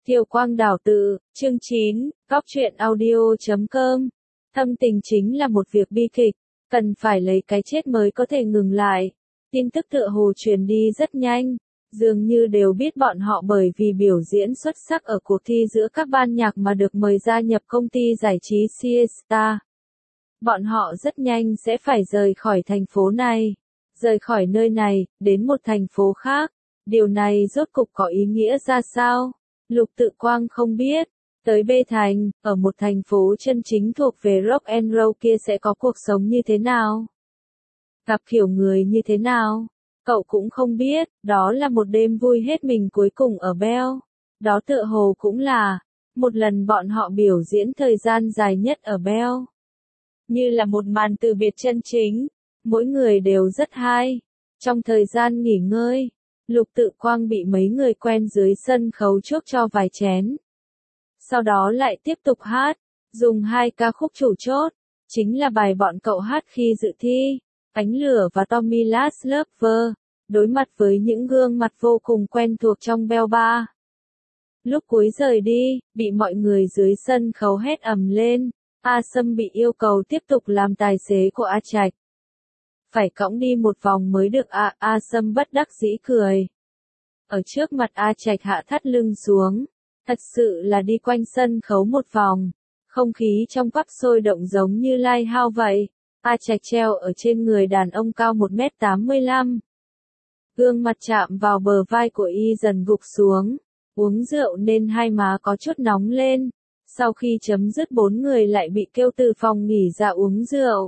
Kiều Quang Đào tự, chương 9, Góc truyện audio.com. Thâm tình chính là một việc bi kịch, cần phải lấy cái chết mới có thể ngừng lại. Tin tức tựa hồ truyền đi rất nhanh, dường như đều biết bọn họ bởi vì biểu diễn xuất sắc ở cuộc thi giữa các ban nhạc mà được mời gia nhập công ty giải trí Siesta. Bọn họ rất nhanh sẽ phải rời khỏi thành phố này, rời khỏi nơi này, đến một thành phố khác. Điều này rốt cục có ý nghĩa ra sao? Lục Tự Quang không biết. Tới B Thành, ở một thành phố chân chính thuộc về rock and roll kia sẽ có cuộc sống như thế nào? Gặp kiểu người như thế nào? Cậu cũng không biết. Đó là một đêm vui hết mình cuối cùng ở Bell. Đó tựa hồ cũng là một lần bọn họ biểu diễn thời gian dài nhất ở Bell. Như là một màn từ biệt chân chính. Mỗi người đều rất hay. Trong thời gian nghỉ ngơi, Lục Tự Quang bị mấy người quen dưới sân khấu chuốc cho vài chén. Sau đó lại tiếp tục hát, dùng 2 ca khúc chủ chốt, chính là bài bọn cậu hát khi dự thi, Ánh Lửa và Tommy Last Lover, đối mặt với những gương mặt vô cùng quen thuộc trong Bell Bar. Lúc cuối rời đi, bị mọi người dưới sân khấu hét ầm lên, A Sâm bị yêu cầu tiếp tục làm tài xế của A Trạch. Phải cõng đi một vòng mới được A Sâm bất đắc dĩ cười. Ở trước mặt A Trạch hạ thắt lưng xuống, thật sự là đi quanh sân khấu một vòng, không khí trong pub sôi động giống như Lighthouse vậy. A Trạch treo ở trên người đàn ông cao 1m85. Gương mặt chạm vào bờ vai của y dần gục xuống, uống rượu nên hai má có chút nóng lên. Sau khi chấm dứt 4 người lại bị kêu từ phòng nghỉ ra uống rượu.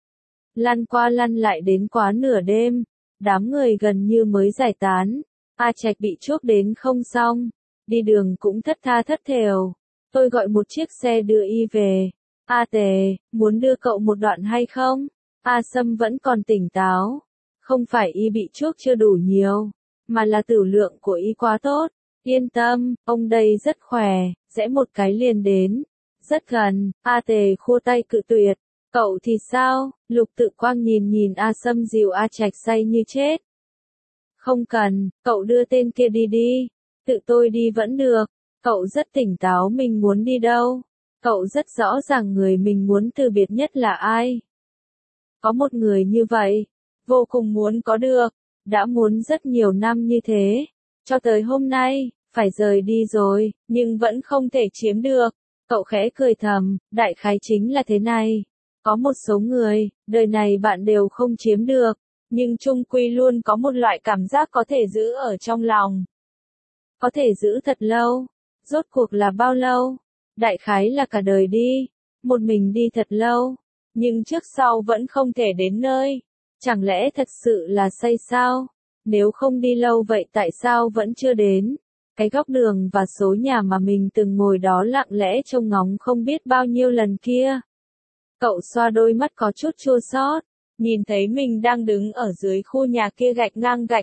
Lăn qua lăn lại đến quá nửa đêm, đám người gần như mới giải tán. A Trạch bị chuốc đến không xong, đi đường cũng thất tha thất thểu. Tôi gọi một chiếc xe đưa y về. A Tề, muốn đưa cậu một đoạn hay không? A Sâm vẫn còn tỉnh táo. Không phải y bị chuốc chưa đủ nhiều, mà là tửu lượng của y quá tốt. Yên tâm, ông đây rất khỏe, rẽ một cái liền đến. Rất gần. A Tề khua tay cự tuyệt. Cậu thì sao? Lục Tự Quang nhìn A Sâm dìu A Trạch say như chết. Không cần, cậu đưa tên kia đi đi. Tự tôi đi vẫn được. Cậu rất tỉnh táo mình muốn đi đâu. Cậu rất rõ ràng người mình muốn từ biệt nhất là ai. Có một người như vậy, vô cùng muốn có được. Đã muốn rất nhiều năm như thế. Cho tới hôm nay, phải rời đi rồi, nhưng vẫn không thể chiếm được. Cậu khẽ cười thầm, đại khái chính là thế này. Có một số người, đời này bạn đều không chiếm được, nhưng chung quy luôn có một loại cảm giác có thể giữ ở trong lòng. Có thể giữ thật lâu. Rốt cuộc là bao lâu? Đại khái là cả đời đi. Một mình đi thật lâu. Nhưng trước sau vẫn không thể đến nơi. Chẳng lẽ thật sự là say sao? Nếu không đi lâu vậy tại sao vẫn chưa đến? Cái góc đường và số nhà mà mình từng ngồi đó lặng lẽ trông ngóng không biết bao nhiêu lần kia. Cậu xoa đôi mắt có chút chua xót, nhìn thấy mình đang đứng ở dưới khu nhà kia gạch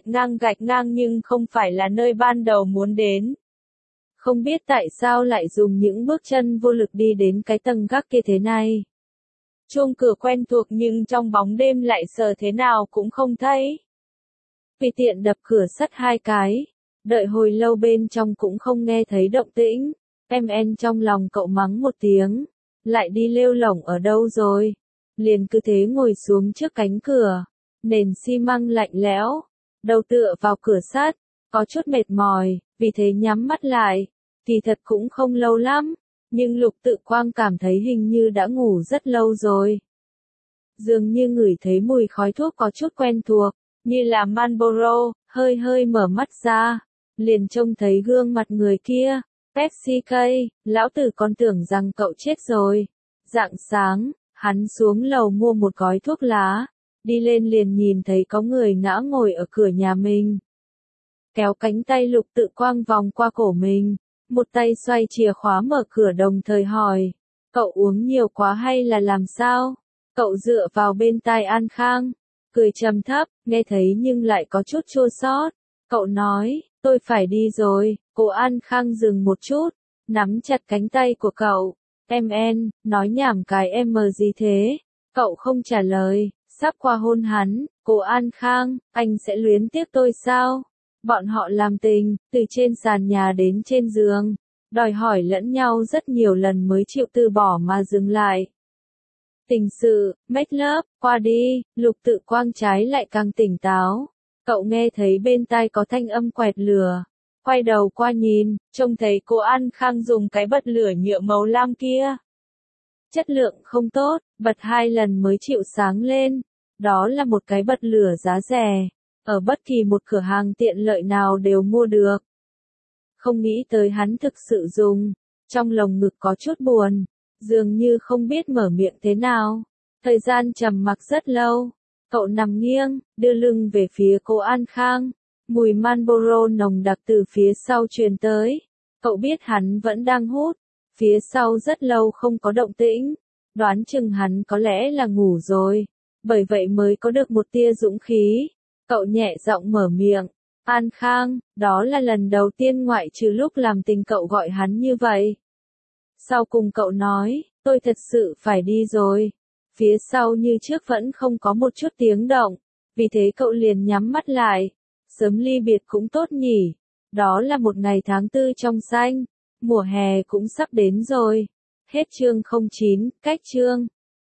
ngang nhưng không phải là nơi ban đầu muốn đến. Không biết tại sao lại dùng những bước chân vô lực đi đến cái tầng gác kia thế này. Chuông cửa quen thuộc nhưng trong bóng đêm lại sờ thế nào cũng không thấy. Vì tiện đập cửa sắt 2 cái, đợi hồi lâu bên trong cũng không nghe thấy động tĩnh. Em trong lòng cậu mắng một tiếng. Lại đi lêu lổng ở đâu rồi? Liền cứ thế ngồi xuống trước cánh cửa. Nền xi măng lạnh lẽo. Đầu tựa vào cửa sắt. Có chút mệt mỏi, vì thế nhắm mắt lại. Kỳ thật cũng không lâu lắm. Nhưng Lục Tự Quang cảm thấy hình như đã ngủ rất lâu rồi. Dường như ngửi thấy mùi khói thuốc có chút quen thuộc. Như là Marlboro, hơi mở mắt ra. Liền trông thấy gương mặt người kia. Pepsi cây, lão tử còn tưởng rằng cậu chết rồi. Rạng sáng, hắn xuống lầu mua một gói thuốc lá. Đi lên liền nhìn thấy có người ngã ngồi ở cửa nhà mình. Kéo cánh tay Lục Tự Quang vòng qua cổ mình. Một tay xoay chìa khóa mở cửa đồng thời hỏi. Cậu uống nhiều quá hay là làm sao? Cậu dựa vào bên tai An Khang. Cười trầm thấp, nghe thấy nhưng lại có chút chua xót. Cậu nói, tôi phải đi rồi. Cô An Khang dừng một chút, nắm chặt cánh tay của cậu. Nói nhảm cái em mờ gì thế? Cậu không trả lời, sắp qua hôn hắn. Cô An Khang, anh sẽ luyến tiếc tôi sao? Bọn họ làm tình, từ trên sàn nhà đến trên giường. đòi hỏi lẫn nhau rất nhiều lần mới chịu từ bỏ mà dừng lại. Tình sự, make love, qua đi, Lục Tự Quang trái lại càng tỉnh táo. Cậu nghe thấy bên tai có thanh âm quẹt lửa. Quay đầu qua nhìn, trông thấy cô An Khang dùng cái bật lửa nhựa màu lam kia. Chất lượng không tốt, bật 2 lần mới chịu sáng lên. Đó là một cái bật lửa giá rẻ. Ở bất kỳ một cửa hàng tiện lợi nào đều mua được. Không nghĩ tới hắn thực sự dùng. Trong lồng ngực có chút buồn. Dường như không biết mở miệng thế nào. Thời gian trầm mặc rất lâu. Cậu nằm nghiêng, đưa lưng về phía cô An Khang. Mùi Marlboro nồng đặc từ phía sau truyền tới. Cậu biết hắn vẫn đang hút. Phía sau rất lâu không có động tĩnh. Đoán chừng hắn có lẽ là ngủ rồi. Bởi vậy mới có được một tia dũng khí. Cậu nhẹ giọng mở miệng. An Khang, đó là lần đầu tiên ngoại trừ lúc làm tình cậu gọi hắn như vậy. Sau cùng cậu nói, tôi thật sự phải đi rồi. Phía sau như trước vẫn không có một chút tiếng động. Vì thế cậu liền nhắm mắt lại. Sớm ly biệt cũng tốt nhỉ. Đó là một ngày tháng 4 trong xanh. Mùa hè cũng sắp đến rồi. Hết chương 09, cách chương.